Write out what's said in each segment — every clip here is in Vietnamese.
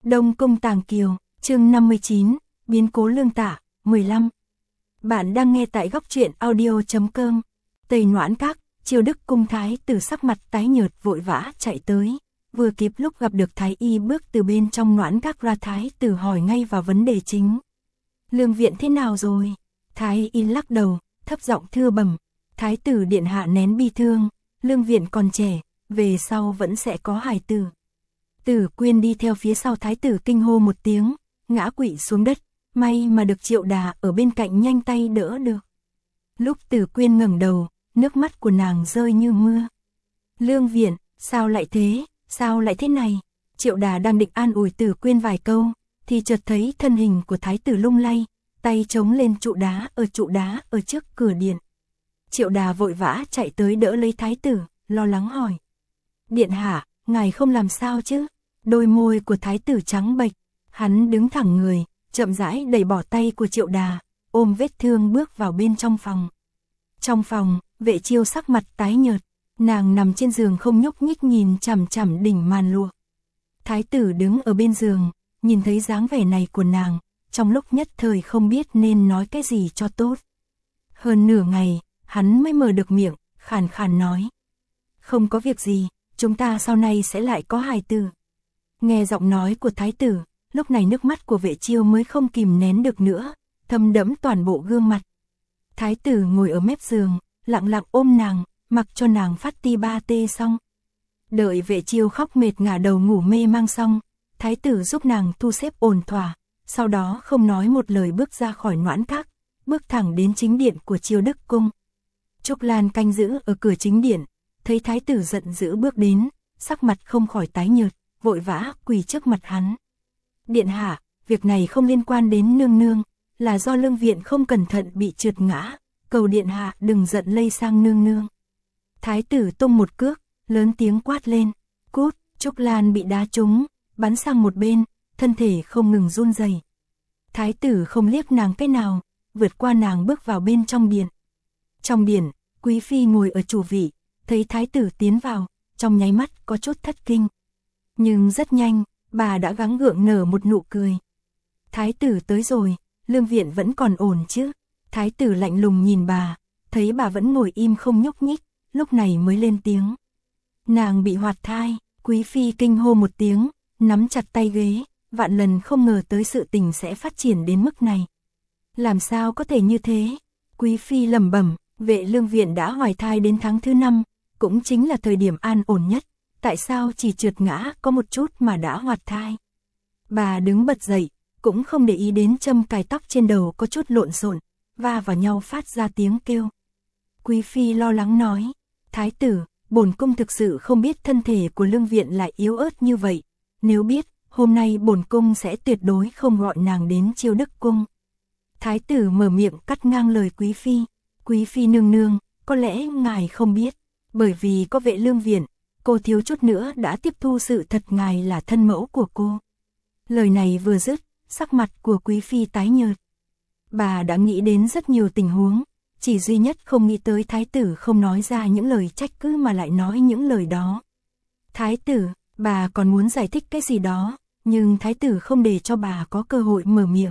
Đông Cung Tàng Kiều, chương 59, biến cố Lương Tạ, 15. Bạn đang nghe tại góc truyện audio.com. Tây Noãn Các, Triều Đức cung thái tử sắc mặt tái nhợt vội vã chạy tới, vừa kịp lúc gặp được thái y bước từ bên trong Noãn Các ra. Thái tử hỏi ngay vào vấn đề chính. Lương viện thế nào rồi? Thái y lắc đầu, thấp giọng thưa bẩm, thái tử điện hạ nén bi thương, Lương viện còn trẻ, về sau vẫn sẽ có hài tử. Tử Quyên đi theo phía sau thái tử kinh hô một tiếng, ngã quỵ xuống đất, may mà được Triệu Đà ở bên cạnh nhanh tay đỡ được. Lúc Tử Quyên ngẩng đầu, nước mắt của nàng rơi như mưa. Lương viện, sao lại thế, sao lại thế này? Triệu Đà đang định an ủi Tử Quyên vài câu, thì chợt thấy thân hình của thái tử lung lay, tay chống lên trụ đá ở trước cửa điện. Triệu Đà vội vã chạy tới đỡ lấy thái tử, lo lắng hỏi. Điện hạ, ngài không làm sao chứ? Đôi môi của thái tử trắng bệch, hắn đứng thẳng người, chậm rãi đẩy bỏ tay của Triệu Đà, ôm vết thương bước vào bên trong phòng. Trong phòng, Vệ Chiêu sắc mặt tái nhợt, nàng nằm trên giường không nhúc nhích nhìn chằm chằm đỉnh màn lụa. Thái tử đứng ở bên giường, nhìn thấy dáng vẻ này của nàng, trong lúc nhất thời không biết nên nói cái gì cho tốt. Hơn nửa ngày, hắn mới mở được miệng, khàn khàn nói. Không có việc gì, chúng ta sau này sẽ lại có hài tử. Nghe giọng nói của thái tử, lúc này nước mắt của Vệ Chiêu mới không kìm nén được nữa, thấm đẫm toàn bộ gương mặt. Thái tử ngồi ở mép giường, lặng lặng ôm nàng, mặc cho nàng phát ti ba tê xong. Đợi Vệ Chiêu khóc mệt ngả đầu ngủ mê mang xong, thái tử giúp nàng thu xếp ổn thỏa, sau đó không nói một lời bước ra khỏi Noãn Các, bước thẳng đến chính điện của Triều Đức cung. Trúc Lan canh giữ ở cửa chính điện, thấy thái tử giận dữ bước đến, sắc mặt không khỏi tái nhợt, vội vã quỳ trước mặt hắn. Điện hạ, việc này không liên quan đến nương nương, là do Lương viện không cẩn thận bị trượt ngã, cầu điện hạ đừng giận lây sang nương nương. Thái tử tung một cước, lớn tiếng quát lên, cút. Trúc Lan bị đá trúng, bắn sang một bên, thân thể không ngừng run rẩy. Thái tử không liếc nàng cái nào, vượt qua nàng bước vào bên trong điện. Trong điện, quý phi ngồi ở chủ vị, thấy thái tử tiến vào, trong nháy mắt có chút thất kinh. Nhưng rất nhanh, bà đã gắng gượng nở một nụ cười. Thái tử tới rồi, Lương viện vẫn còn ổn chứ? Thái tử lạnh lùng nhìn bà, thấy bà vẫn ngồi im không nhúc nhích, lúc này mới lên tiếng. Nàng bị hoạt thai. Quý phi kinh hô một tiếng, nắm chặt tay ghế, vạn lần không ngờ tới sự tình sẽ phát triển đến mức này. Làm sao có thể như thế? Quý phi lẩm bẩm, Vệ Lương viện đã hoài thai đến tháng thứ 5, cũng chính là thời điểm an ổn nhất, tại sao chỉ trượt ngã có một chút mà đã hoạt thai? Bà đứng bật dậy, cũng không để ý đến châm cài tóc trên đầu có chút lộn xộn, va vào nhau phát ra tiếng kêu. Quý phi lo lắng nói, thái tử, bổn cung thực sự không biết thân thể của Lương viện lại yếu ớt như vậy, nếu biết, hôm nay bổn cung sẽ tuyệt đối không gọi nàng đến Triều Đức cung. Thái tử mở miệng cắt ngang lời quý phi nương nương, có lẽ ngài không biết, bởi vì có Vệ Lương viện, cô thiếu chút nữa đã tiếp thu sự thật ngài là thân mẫu của cô. Lời này vừa dứt, sắc mặt của quý phi tái nhợt. Bà đã nghĩ đến rất nhiều tình huống, chỉ duy nhất không nghĩ tới thái tử không nói ra những lời trách cứ mà lại nói những lời đó. Thái tử, bà còn muốn giải thích cái gì đó, nhưng thái tử không để cho bà có cơ hội mở miệng.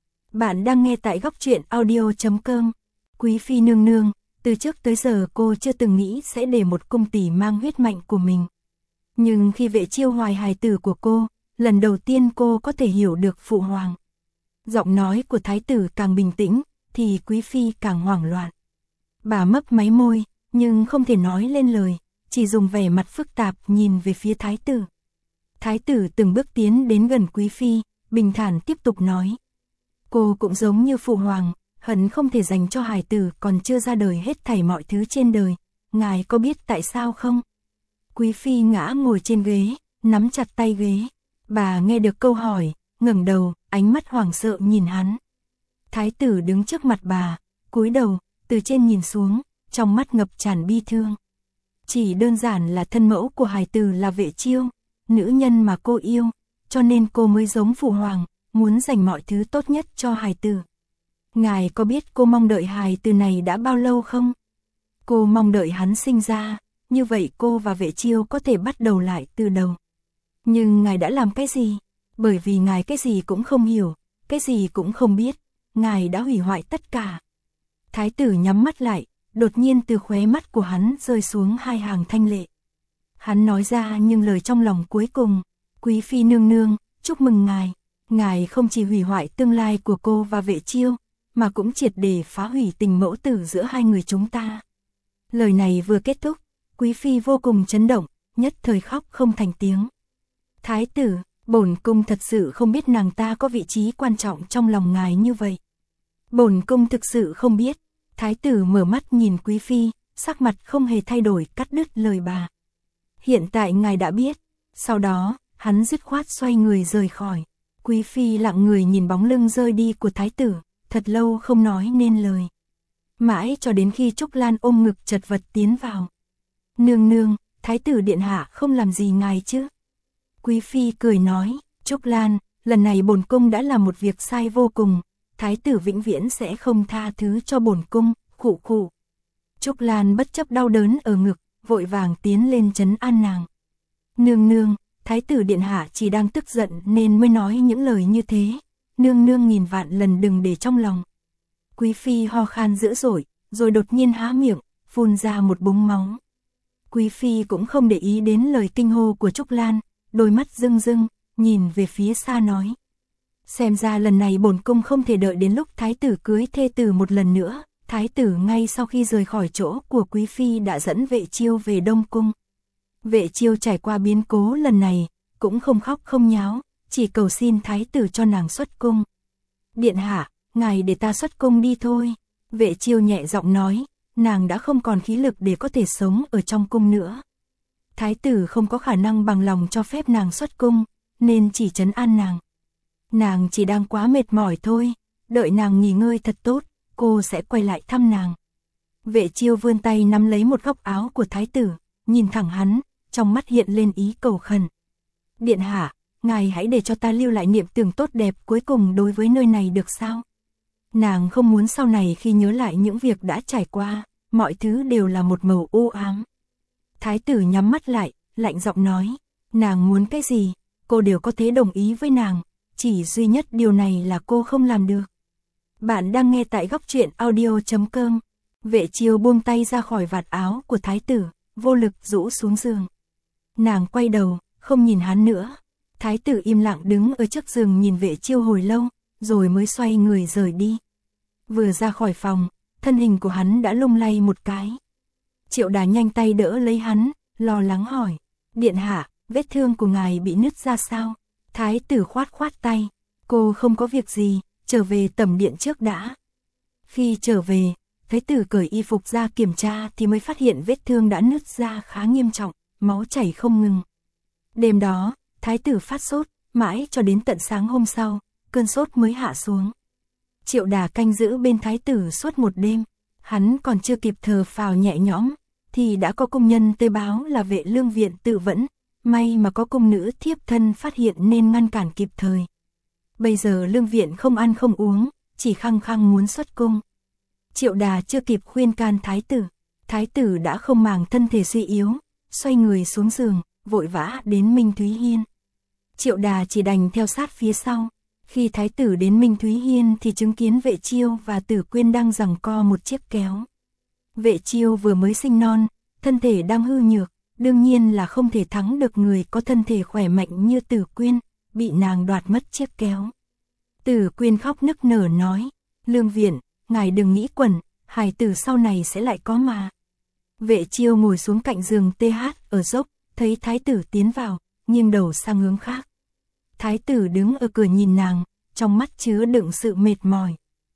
Bạn đang nghe tại góc truyện audio.com. Quý phi nương nương, từ trước tới giờ cô chưa từng nghĩ sẽ để một cung tỷ mang huyết mạch của mình. Nhưng khi Vệ Chiêu hoài hài tử của cô, lần đầu tiên cô có thể hiểu được phụ hoàng. Giọng nói của thái tử càng bình tĩnh, thì quý phi càng hoảng loạn. Bà mấp máy môi, nhưng không thể nói lên lời, chỉ dùng vẻ mặt phức tạp nhìn về phía thái tử. Thái tử từng bước tiến đến gần quý phi, bình thản tiếp tục nói. Cô cũng giống như phụ hoàng, hận không thể dành cho hài tử còn chưa ra đời hết thảy mọi thứ trên đời, ngài có biết tại sao không? Quý phi ngã ngồi trên ghế, nắm chặt tay ghế. Bà nghe được câu hỏi, ngẩng đầu, ánh mắt hoảng sợ nhìn hắn. Thái tử đứng trước mặt bà, cúi đầu, từ trên nhìn xuống, trong mắt ngập tràn bi thương. Chỉ đơn giản là thân mẫu của hài tử là Vệ Chiêu, nữ nhân mà cô yêu, cho nên cô mới giống phụ hoàng, muốn dành mọi thứ tốt nhất cho hài tử. Ngài có biết cô mong đợi hài tử này đã bao lâu không? Cô mong đợi hắn sinh ra, như vậy cô và Vệ Chiêu có thể bắt đầu lại từ đầu. Nhưng ngài đã làm cái gì? bởi vì ngài cái gì cũng không hiểu, cái gì cũng không biết, ngài đã hủy hoại tất cả. Thái tử nhắm mắt lại, đột nhiên từ khóe mắt của hắn rơi xuống hai hàng thanh lệ. Hắn nói ra những lời trong lòng cuối cùng, quý phi nương nương, chúc mừng ngài không chỉ hủy hoại tương lai của cô và Vệ Chiêu, mà cũng triệt để phá hủy tình mẫu tử giữa hai người chúng ta. Lời này vừa kết thúc, quý phi vô cùng chấn động, nhất thời khóc không thành tiếng. Thái tử, bổn cung thật sự không biết nàng ta có vị trí quan trọng trong lòng ngài như vậy. Bổn cung thực sự không biết. Thái tử mở mắt nhìn quý phi, sắc mặt không hề thay đổi, cắt đứt lời bà. Hiện tại ngài đã biết. Sau đó, hắn dứt khoát xoay người rời khỏi. Quý phi lặng người nhìn bóng lưng rơi đi của thái tử, thật lâu không nói nên lời. Mãi cho đến khi Trúc Lan ôm ngực chật vật tiến vào. Nương nương, thái tử điện hạ không làm gì ngài chứ? Quý phi cười nói, Trúc Lan, lần này bổn cung đã làm một việc sai vô cùng, thái tử vĩnh viễn sẽ không tha thứ cho bổn cung, khụ khụ. Trúc Lan bất chấp đau đớn ở ngực, vội vàng tiến lên trấn an nàng. Nương nương, thái tử điện hạ chỉ đang tức giận nên mới nói những lời như thế, nương nương nghìn vạn lần đừng để trong lòng. Quý phi ho khan dữ dội, rồi đột nhiên há miệng, phun ra một búng máu. Quý phi cũng không để ý đến lời kinh hô của Trúc Lan, đôi mắt rưng rưng, nhìn về phía xa nói. Xem ra lần này bổn cung không thể đợi đến lúc thái tử cưới thê tử một lần nữa. Thái tử ngay sau khi rời khỏi chỗ của quý phi đã dẫn Vệ Chiêu về Đông Cung. Vệ Chiêu trải qua biến cố lần này, cũng không khóc không nháo, chỉ cầu xin thái tử cho nàng xuất cung. Điện hạ, ngài để ta xuất cung đi thôi. Vệ Chiêu nhẹ giọng nói, nàng đã không còn khí lực để có thể sống ở trong cung nữa. Thái tử không có khả năng bằng lòng cho phép nàng xuất cung, nên chỉ trấn an nàng. Nàng chỉ đang quá mệt mỏi thôi, đợi nàng nghỉ ngơi thật tốt, cô sẽ quay lại thăm nàng. Vệ Chiêu vươn tay nắm lấy một góc áo của thái tử, nhìn thẳng hắn, trong mắt hiện lên ý cầu khẩn. Điện hạ, ngài hãy để cho ta lưu lại niệm tưởng tốt đẹp cuối cùng đối với nơi này được sao? Nàng không muốn sau này khi nhớ lại những việc đã trải qua, mọi thứ đều là một màu u ám. Thái tử nhắm mắt lại, lạnh giọng nói, nàng muốn cái gì, cô đều có thể đồng ý với nàng, chỉ duy nhất điều này là cô không làm được. Bạn đang nghe tại góc truyện audio.com. Vệ Chiêu buông tay ra khỏi vạt áo của thái tử, vô lực rũ xuống giường. Nàng quay đầu, không nhìn hắn nữa. Thái tử im lặng đứng ở trước giường nhìn Vệ Chiêu hồi lâu, rồi mới xoay người rời đi. Vừa ra khỏi phòng, thân hình của hắn đã lung lay một cái. Triệu Đà nhanh tay đỡ lấy hắn, lo lắng hỏi, điện hạ, vết thương của ngài bị nứt ra sao? Thái tử khoát khoát tay, cô không có việc gì, trở về tẩm điện trước đã. Khi trở về, thái tử cởi y phục ra kiểm tra thì mới phát hiện vết thương đã nứt ra khá nghiêm trọng, máu chảy không ngừng. Đêm đó, thái tử phát sốt, mãi cho đến tận sáng hôm sau, cơn sốt mới hạ xuống. Triệu Đà canh giữ bên thái tử suốt một đêm, hắn còn chưa kịp thở phào nhẹ nhõm, thì đã có công nhân tới báo là Vệ Lương viện tự vẫn, may mà có cung nữ thiếp thân phát hiện nên ngăn cản kịp thời. Bây giờ Lương viện không ăn không uống, chỉ khăng khăng muốn xuất cung. Triệu Đà chưa kịp khuyên can thái tử đã không màng thân thể suy yếu, xoay người xuống giường, vội vã đến Minh Thúy Hiên. Triệu Đà chỉ đành theo sát phía sau. Khi thái tử đến Minh Thúy Hiên thì chứng kiến Vệ Chiêu và Tử Quyên đang giằng co một chiếc kéo. Vệ Chiêu vừa mới sinh non, thân thể đang hư nhược, đương nhiên là không thể thắng được người có thân thể khỏe mạnh như Tử Quyên, bị nàng đoạt mất chiếc kéo. Tử Quyên khóc nức nở nói, Lương viện, ngài đừng nghĩ quẩn, hài tử sau này sẽ lại có mà. Vệ Chiêu ngồi xuống cạnh giường TH ở dốc, thấy thái tử tiến vào, nghiêng đầu sang hướng khác. Thái tử đứng ở cửa nhìn nàng, trong mắt chứa đựng sự mệt mỏi.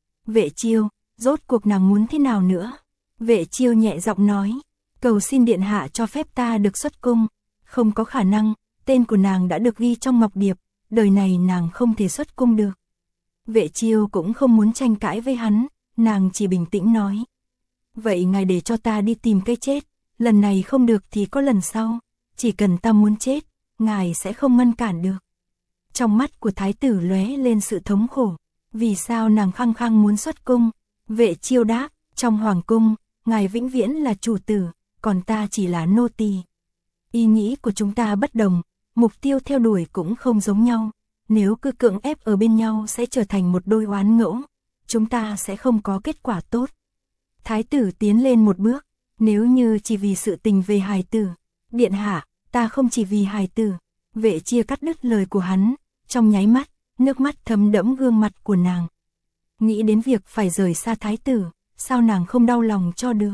Vệ Chiêu, rốt cuộc nàng muốn thế nào nữa? Vệ Chiêu nhẹ giọng nói, cầu xin điện hạ cho phép ta được xuất cung. Không có khả năng, tên của nàng đã được ghi trong ngọc điệp, đời này nàng không thể xuất cung được. Vệ Chiêu cũng không muốn tranh cãi với hắn, nàng chỉ bình tĩnh nói. Vậy ngài để cho ta đi tìm cái chết, lần này không được thì có lần sau, chỉ cần ta muốn chết, ngài sẽ không ngăn cản được. Trong mắt của thái tử lóe lên sự thống khổ, vì sao nàng khăng khăng muốn xuất cung? Vệ Chiêu đáp, trong hoàng cung, ngài vĩnh viễn là chủ tử, còn ta chỉ là nô tỳ. Ý nghĩ của chúng ta bất đồng, mục tiêu theo đuổi cũng không giống nhau, nếu cứ cưỡng ép ở bên nhau sẽ trở thành một đôi oán ngẫu, chúng ta sẽ không có kết quả tốt. Thái tử tiến lên một bước, nếu như chỉ vì sự tình về hài tử, điện hạ, ta không chỉ vì hài tử. Vệ Chia cắt đứt lời của hắn, trong nháy mắt, nước mắt thấm đẫm gương mặt của nàng. Nghĩ đến việc phải rời xa thái tử, sao nàng không đau lòng cho được.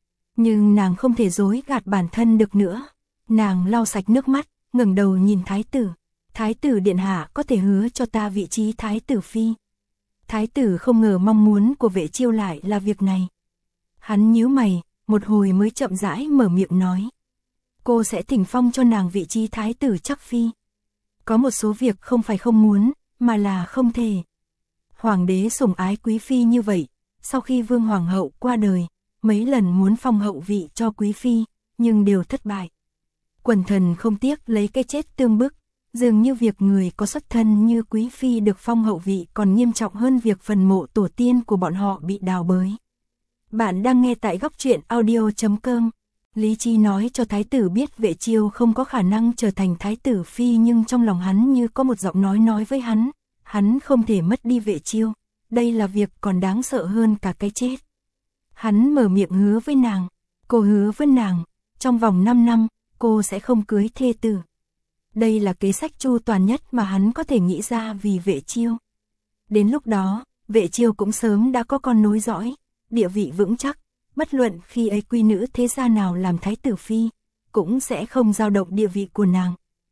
Nhưng nàng không thể dối gạt bản thân được nữa. Nàng lau sạch nước mắt, ngẩng đầu nhìn thái tử. Thái tử điện hạ có thể hứa cho ta vị trí thái tử phi. Thái tử không ngờ mong muốn của Vệ Chiêu lại là việc này. Hắn nhíu mày, một hồi mới chậm rãi mở miệng nói. Cô sẽ thỉnh phong cho nàng vị trí thái tử chắc phi. Có một số việc không phải không muốn, mà là không thể. Hoàng đế sủng ái quý phi như vậy, sau khi vương hoàng hậu qua đời, mấy lần muốn phong hậu vị cho quý phi, nhưng đều thất bại. Quần thần không tiếc lấy cái chết tương bức, dường như việc người có xuất thân như quý phi được phong hậu vị còn nghiêm trọng hơn việc phần mộ tổ tiên của bọn họ bị đào bới. Bạn đang nghe tại góc truyện audio.com. Lý trí nói cho thái tử biết Vệ Chiêu không có khả năng trở thành thái tử phi, nhưng trong lòng hắn như có một giọng nói với hắn không thể mất đi Vệ Chiêu, đây là việc còn đáng sợ hơn cả cái chết. Hắn mở miệng hứa với nàng, cô hứa với nàng, trong vòng 5 năm, cô sẽ không cưới thê tử. Đây là kế sách chu toàn nhất mà hắn có thể nghĩ ra vì Vệ Chiêu. Đến lúc đó, Vệ Chiêu cũng sớm đã có con nối dõi, địa vị vững chắc, bất luận khi ấy quý nữ thế gia nào làm thái tử phi, cũng sẽ không dao động địa vị của nàng.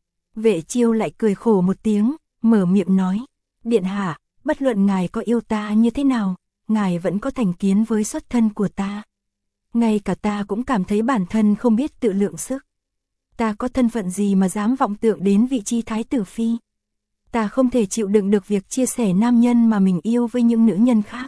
Vệ Chiêu lại cười khổ một tiếng, mở miệng nói, điện hạ, bất luận ngài có yêu ta như thế nào, ngài vẫn có thành kiến với xuất thân của ta. Ngay cả ta cũng cảm thấy bản thân không biết tự lượng sức. Ta có thân phận gì mà dám vọng tưởng đến vị trí thái tử phi? Ta không thể chịu đựng được việc chia sẻ nam nhân mà mình yêu với những nữ nhân khác.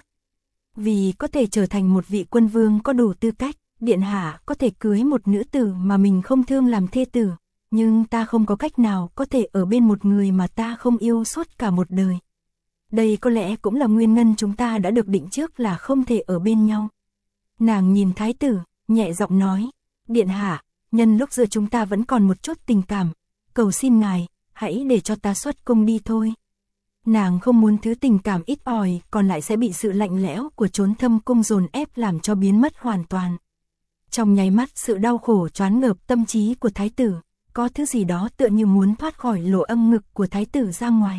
Vì có thể trở thành một vị quân vương có đủ tư cách, điện hạ có thể cưới một nữ tử mà mình không thương làm thê tử, nhưng ta không có cách nào có thể ở bên một người mà ta không yêu suốt cả một đời. Đây có lẽ cũng là nguyên nhân chúng ta đã được định trước là không thể ở bên nhau. Nàng nhìn thái tử, nhẹ giọng nói, điện hạ, nhân lúc giữa chúng ta vẫn còn một chút tình cảm, cầu xin ngài, hãy để cho ta xuất cung đi thôi. Nàng không muốn thứ tình cảm ít ỏi còn lại sẽ bị sự lạnh lẽo của chốn thâm cung dồn ép làm cho biến mất hoàn toàn. Trong nháy mắt sự đau khổ choáng ngợp tâm trí của thái tử, có thứ gì đó tựa như muốn thoát khỏi lỗ âm ngực của thái tử ra ngoài.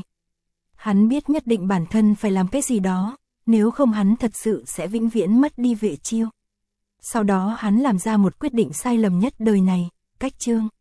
Hắn biết nhất định bản thân phải làm cái gì đó, nếu không hắn thật sự sẽ vĩnh viễn mất đi Vệ Chiêu. Sau đó hắn làm ra một quyết định sai lầm nhất đời này, cách chương.